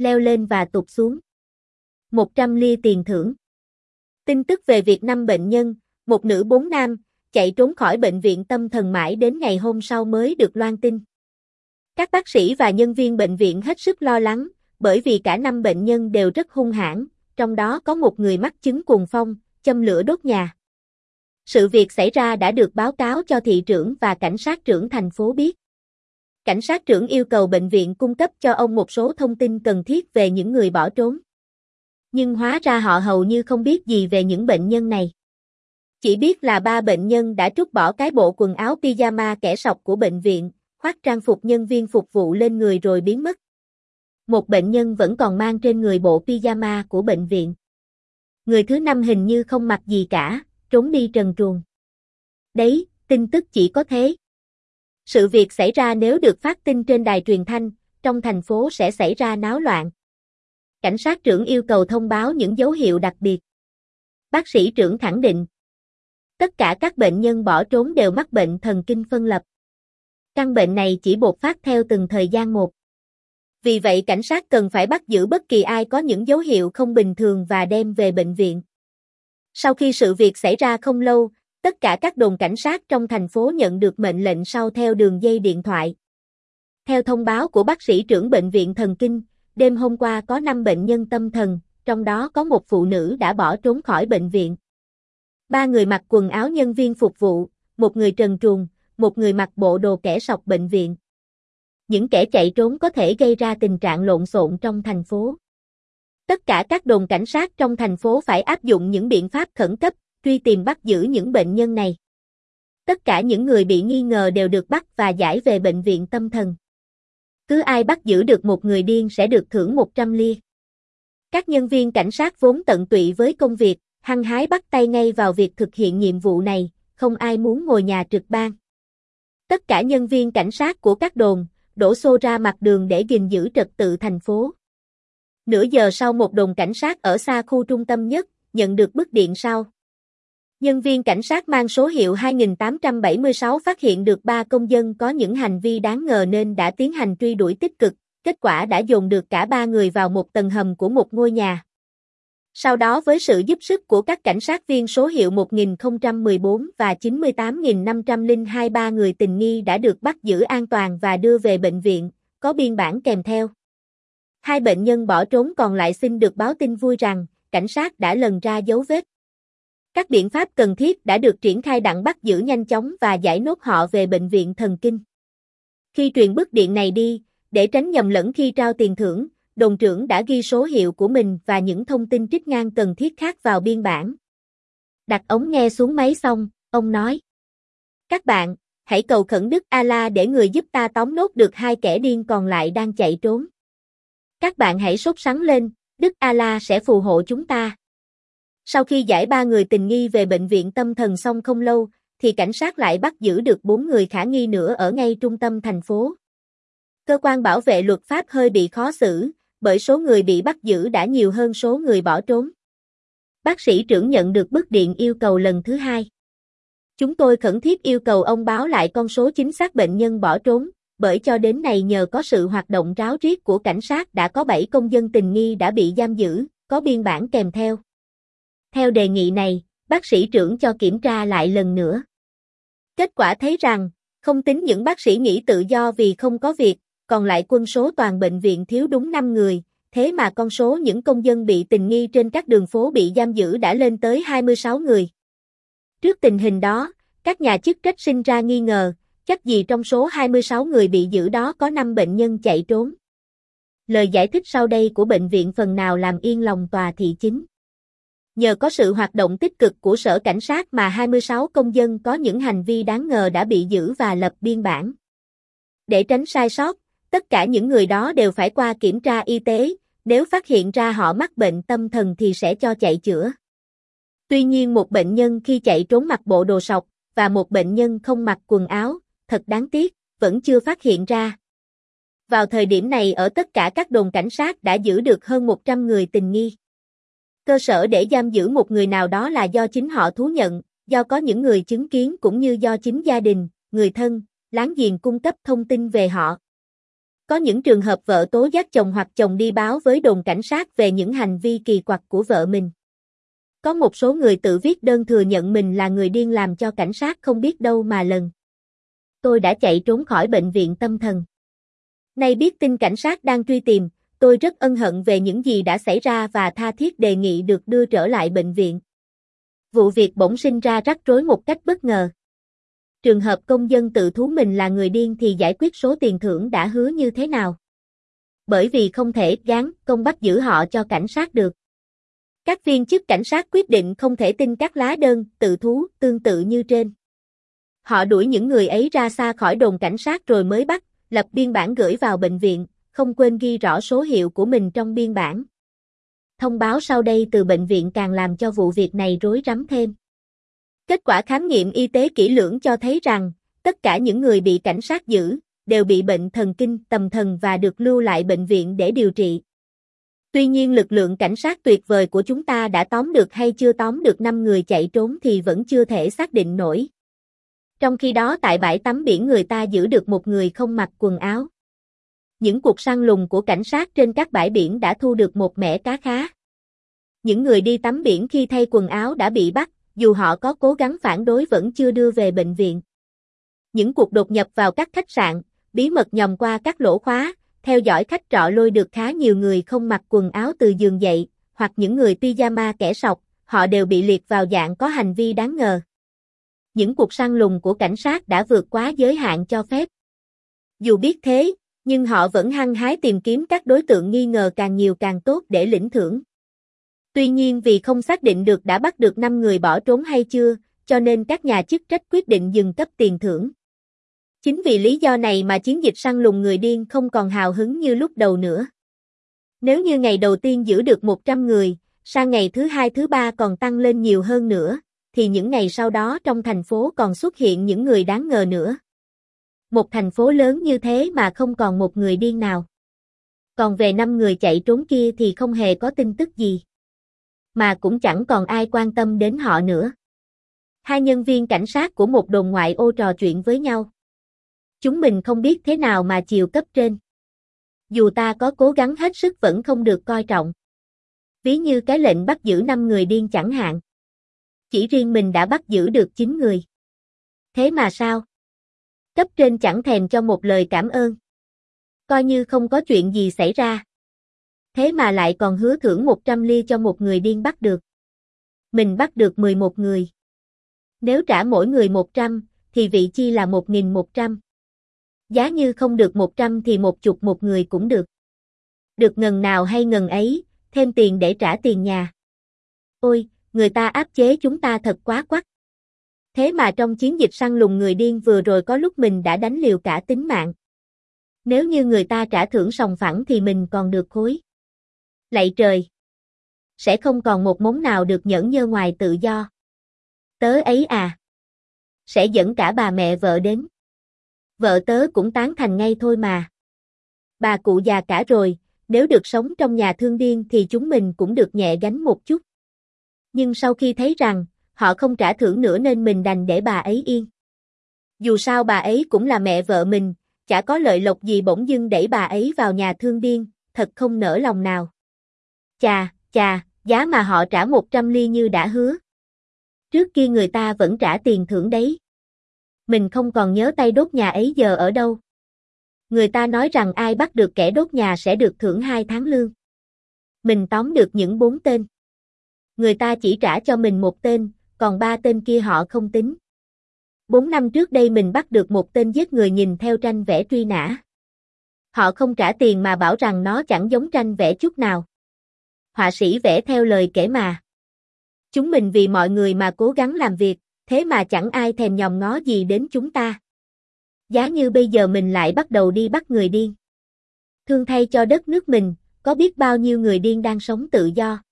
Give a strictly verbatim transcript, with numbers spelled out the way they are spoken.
leo lên và tụt xuống. một trăm lia tiền thưởng. Tin tức về việc năm bệnh nhân, một nữ bốn nam, chạy trốn khỏi bệnh viện tâm thần mãi đến ngày hôm sau mới được loan tin. Các bác sĩ và nhân viên bệnh viện hết sức lo lắng, bởi vì cả năm bệnh nhân đều rất hung hãn, trong đó có một người mắc chứng cuồng phong, châm lửa đốt nhà. Sự việc xảy ra đã được báo cáo cho thị trưởng và cảnh sát trưởng thành phố biết. Cảnh sát trưởng yêu cầu bệnh viện cung cấp cho ông một số thông tin cần thiết về những người bỏ trốn. Nhưng hóa ra họ hầu như không biết gì về những bệnh nhân này. Chỉ biết là ba bệnh nhân đã trút bỏ cái bộ quần áo pyjama kẻ sọc của bệnh viện, khoác trang phục nhân viên phục vụ lên người rồi biến mất. Một bệnh nhân vẫn còn mang trên người bộ pyjama của bệnh viện. Người thứ năm hình như không mặc gì cả, trốn đi trần truồng. Đấy, tin tức chỉ có thế. Sự việc xảy ra nếu được phát tin trên đài truyền thanh, trong thành phố sẽ xảy ra náo loạn. Cảnh sát trưởng yêu cầu thông báo những dấu hiệu đặc biệt. Bác sĩ trưởng khẳng định, tất cả các bệnh nhân bỏ trốn đều mắc bệnh thần kinh phân lập. Căn bệnh này chỉ bộc phát theo từng thời gian một. Vì vậy cảnh sát cần phải bắt giữ bất kỳ ai có những dấu hiệu không bình thường và đem về bệnh viện. Sau khi sự việc xảy ra không lâu, tất cả các đồn cảnh sát trong thành phố nhận được mệnh lệnh sau theo đường dây điện thoại. Theo thông báo của bác sĩ trưởng bệnh viện thần kinh, đêm hôm qua có năm bệnh nhân tâm thần, trong đó có một phụ nữ đã bỏ trốn khỏi bệnh viện. Ba người mặc quần áo nhân viên phục vụ, một người trần truồng, một người mặc bộ đồ kẻ sọc bệnh viện. Những kẻ chạy trốn có thể gây ra tình trạng lộn xộn trong thành phố. Tất cả các đồn cảnh sát trong thành phố phải áp dụng những biện pháp khẩn cấp, truy tìm bắt giữ những bệnh nhân này. Tất cả những người bị nghi ngờ đều được bắt và giải về bệnh viện tâm thần. Cứ ai bắt giữ được một người điên sẽ được thưởng một trăm lia. Các nhân viên cảnh sát vốn tận tụy với công việc, hăng hái bắt tay ngay vào việc thực hiện nhiệm vụ này, không ai muốn ngồi nhà trực ban. Tất cả nhân viên cảnh sát của các đồn, đổ xô ra mặt đường để gìn giữ trật tự thành phố. Nửa giờ sau một đồn cảnh sát ở xa khu trung tâm nhất, nhận được bức điện sau. Nhân viên cảnh sát mang số hiệu hai nghìn tám trăm bảy mươi sáu phát hiện được ba công dân có những hành vi đáng ngờ nên đã tiến hành truy đuổi tích cực, kết quả đã dồn được cả ba người vào một tầng hầm của một ngôi nhà. Sau đó với sự giúp sức của các cảnh sát viên số hiệu một nghìn không trăm mười bốn và chín mươi tám nghìn năm trăm lẻ hai ba người tình nghi đã được bắt giữ an toàn và đưa về bệnh viện, có biên bản kèm theo. Hai bệnh nhân bỏ trốn còn lại xin được báo tin vui rằng, cảnh sát đã lần ra dấu vết. Các biện pháp cần thiết đã được triển khai đặng bắt giữ nhanh chóng và giải nốt họ về bệnh viện thần kinh. Khi truyền bức điện này đi, để tránh nhầm lẫn khi trao tiền thưởng, đồn trưởng đã ghi số hiệu của mình và những thông tin trích ngang cần thiết khác vào biên bản. Đặt ống nghe xuống máy xong, ông nói: các bạn, hãy cầu khẩn Đức Allah để người giúp ta tóm nốt được hai kẻ điên còn lại đang chạy trốn. Các bạn hãy sốt sắng lên, Đức Allah sẽ phù hộ chúng ta. Sau khi giải ba người tình nghi về bệnh viện tâm thần xong không lâu, thì cảnh sát lại bắt giữ được bốn người khả nghi nữa ở ngay trung tâm thành phố. Cơ quan bảo vệ luật pháp hơi bị khó xử, bởi số người bị bắt giữ đã nhiều hơn số người bỏ trốn. Bác sĩ trưởng nhận được bức điện yêu cầu lần thứ hai. Chúng tôi khẩn thiết yêu cầu ông báo lại con số chính xác bệnh nhân bỏ trốn, bởi cho đến nay nhờ có sự hoạt động ráo riết của cảnh sát đã có bảy công dân tình nghi đã bị giam giữ, có biên bản kèm theo. Theo đề nghị này, bác sĩ trưởng cho kiểm tra lại lần nữa. Kết quả thấy rằng, không tính những bác sĩ nghỉ tự do vì không có việc, còn lại quân số toàn bệnh viện thiếu đúng năm người, thế mà con số những công dân bị tình nghi trên các đường phố bị giam giữ đã lên tới hai mươi sáu người. Trước tình hình đó, các nhà chức trách sinh ra nghi ngờ, chắc gì trong số hai mươi sáu người bị giữ đó có năm bệnh nhân chạy trốn. Lời giải thích sau đây của bệnh viện phần nào làm yên lòng tòa thị chính. Nhờ có sự hoạt động tích cực của sở cảnh sát mà hai mươi sáu công dân có những hành vi đáng ngờ đã bị giữ và lập biên bản. Để tránh sai sót, tất cả những người đó đều phải qua kiểm tra y tế, nếu phát hiện ra họ mắc bệnh tâm thần thì sẽ cho chạy chữa. Tuy nhiên một bệnh nhân khi chạy trốn mặc bộ đồ sọc, và một bệnh nhân không mặc quần áo, thật đáng tiếc, vẫn chưa phát hiện ra. Vào thời điểm này ở tất cả các đồn cảnh sát đã giữ được hơn một trăm người tình nghi. Cơ sở để giam giữ một người nào đó là do chính họ thú nhận, do có những người chứng kiến cũng như do chính gia đình, người thân, láng giềng cung cấp thông tin về họ. Có những trường hợp vợ tố giác chồng hoặc chồng đi báo với đồn cảnh sát về những hành vi kỳ quặc của vợ mình. Có một số người tự viết đơn thừa nhận mình là người điên làm cho cảnh sát không biết đâu mà lần. Tôi đã chạy trốn khỏi bệnh viện tâm thần. Nay biết tin cảnh sát đang truy tìm, tôi rất ân hận về những gì đã xảy ra và tha thiết đề nghị được đưa trở lại bệnh viện. Vụ việc bỗng sinh ra rắc rối một cách bất ngờ. Trường hợp công dân tự thú mình là người điên thì giải quyết số tiền thưởng đã hứa như thế nào? Bởi vì không thể gán công bắt giữ họ cho cảnh sát được. Các viên chức cảnh sát quyết định không thể tin các lá đơn tự thú tương tự như trên. Họ đuổi những người ấy ra xa khỏi đồn cảnh sát rồi mới bắt, lập biên bản gửi vào bệnh viện, không quên ghi rõ số hiệu của mình trong biên bản. Thông báo sau đây từ bệnh viện càng làm cho vụ việc này rối rắm thêm. Kết quả khám nghiệm y tế kỹ lưỡng cho thấy rằng, tất cả những người bị cảnh sát giữ, đều bị bệnh thần kinh tâm thần và được lưu lại bệnh viện để điều trị. Tuy nhiên lực lượng cảnh sát tuyệt vời của chúng ta đã tóm được hay chưa tóm được năm người chạy trốn thì vẫn chưa thể xác định nổi. Trong khi đó tại bãi tắm biển người ta giữ được một người không mặc quần áo. Những cuộc săn lùng của cảnh sát trên các bãi biển đã thu được một mẻ cá khá. Những người đi tắm biển khi thay quần áo đã bị bắt, dù họ có cố gắng phản đối vẫn chưa đưa về bệnh viện. Những cuộc đột nhập vào các khách sạn, bí mật nhòm qua các lỗ khóa, theo dõi khách trọ lôi được khá nhiều người không mặc quần áo từ giường dậy, hoặc những người pyjama kẻ sọc, họ đều bị liệt vào dạng có hành vi đáng ngờ. Những cuộc săn lùng của cảnh sát đã vượt quá giới hạn cho phép. Dù biết thế, nhưng họ vẫn hăng hái tìm kiếm các đối tượng nghi ngờ càng nhiều càng tốt để lĩnh thưởng. Tuy nhiên vì không xác định được đã bắt được năm người bỏ trốn hay chưa, cho nên các nhà chức trách quyết định dừng cấp tiền thưởng. Chính vì lý do này mà chiến dịch săn lùng người điên không còn hào hứng như lúc đầu nữa. Nếu như ngày đầu tiên giữ được một trăm người, sang ngày thứ hai thứ ba còn tăng lên nhiều hơn nữa, thì những ngày sau đó trong thành phố còn xuất hiện những người đáng ngờ nữa. Một thành phố lớn như thế mà không còn một người điên nào. Còn về năm người chạy trốn kia thì không hề có tin tức gì. Mà cũng chẳng còn ai quan tâm đến họ nữa. Hai nhân viên cảnh sát của một đồn ngoại ô trò chuyện với nhau. Chúng mình không biết thế nào mà chiều cấp trên. Dù ta có cố gắng hết sức vẫn không được coi trọng. Ví như cái lệnh bắt giữ năm người điên chẳng hạn. Chỉ riêng mình đã bắt giữ được chín người. Thế mà sao? Cấp trên chẳng thèm cho một lời cảm ơn. Coi như không có chuyện gì xảy ra. Thế mà lại còn hứa thưởng một trăm ly cho một người điên bắt được. Mình bắt được mười một người. Nếu trả mỗi người một trăm, thì vị chi là một nghìn một trăm. Giá như không được một trăm thì một chục một người cũng được. Được ngần nào hay ngần ấy, thêm tiền để trả tiền nhà. Ôi, người ta áp chế chúng ta thật quá quắt. Thế mà trong chiến dịch săn lùng người điên vừa rồi có lúc mình đã đánh liều cả tính mạng. Nếu như người ta trả thưởng sòng phẳng thì mình còn được khối. Lạy trời! Sẽ không còn một mống nào được nhẫn nhơ ngoài tự do. Tớ ấy à! Sẽ dẫn cả bà mẹ vợ đến. Vợ tớ cũng tán thành ngay thôi mà. Bà cụ già cả rồi, nếu được sống trong nhà thương điên thì chúng mình cũng được nhẹ gánh một chút. Nhưng sau khi thấy rằng, họ không trả thưởng nữa nên mình đành để bà ấy yên. Dù sao bà ấy cũng là mẹ vợ mình, chả có lợi lộc gì bỗng dưng đẩy bà ấy vào nhà thương điên, thật không nỡ lòng nào. Chà, chà, giá mà họ trả một trăm ly như đã hứa. Trước kia người ta vẫn trả tiền thưởng đấy. Mình không còn nhớ tay đốt nhà ấy giờ ở đâu. Người ta nói rằng ai bắt được kẻ đốt nhà sẽ được thưởng hai tháng lương. Mình tóm được những bốn tên. Người ta chỉ trả cho mình một tên, còn ba tên kia họ không tính. Bốn năm trước đây mình bắt được một tên giết người nhìn theo tranh vẽ truy nã. Họ không trả tiền mà bảo rằng nó chẳng giống tranh vẽ chút nào. Họa sĩ vẽ theo lời kể mà. Chúng mình vì mọi người mà cố gắng làm việc, thế mà chẳng ai thèm nhòm ngó gì đến chúng ta. Giá như bây giờ mình lại bắt đầu đi bắt người điên. Thương thay cho đất nước mình, có biết bao nhiêu người điên đang sống tự do.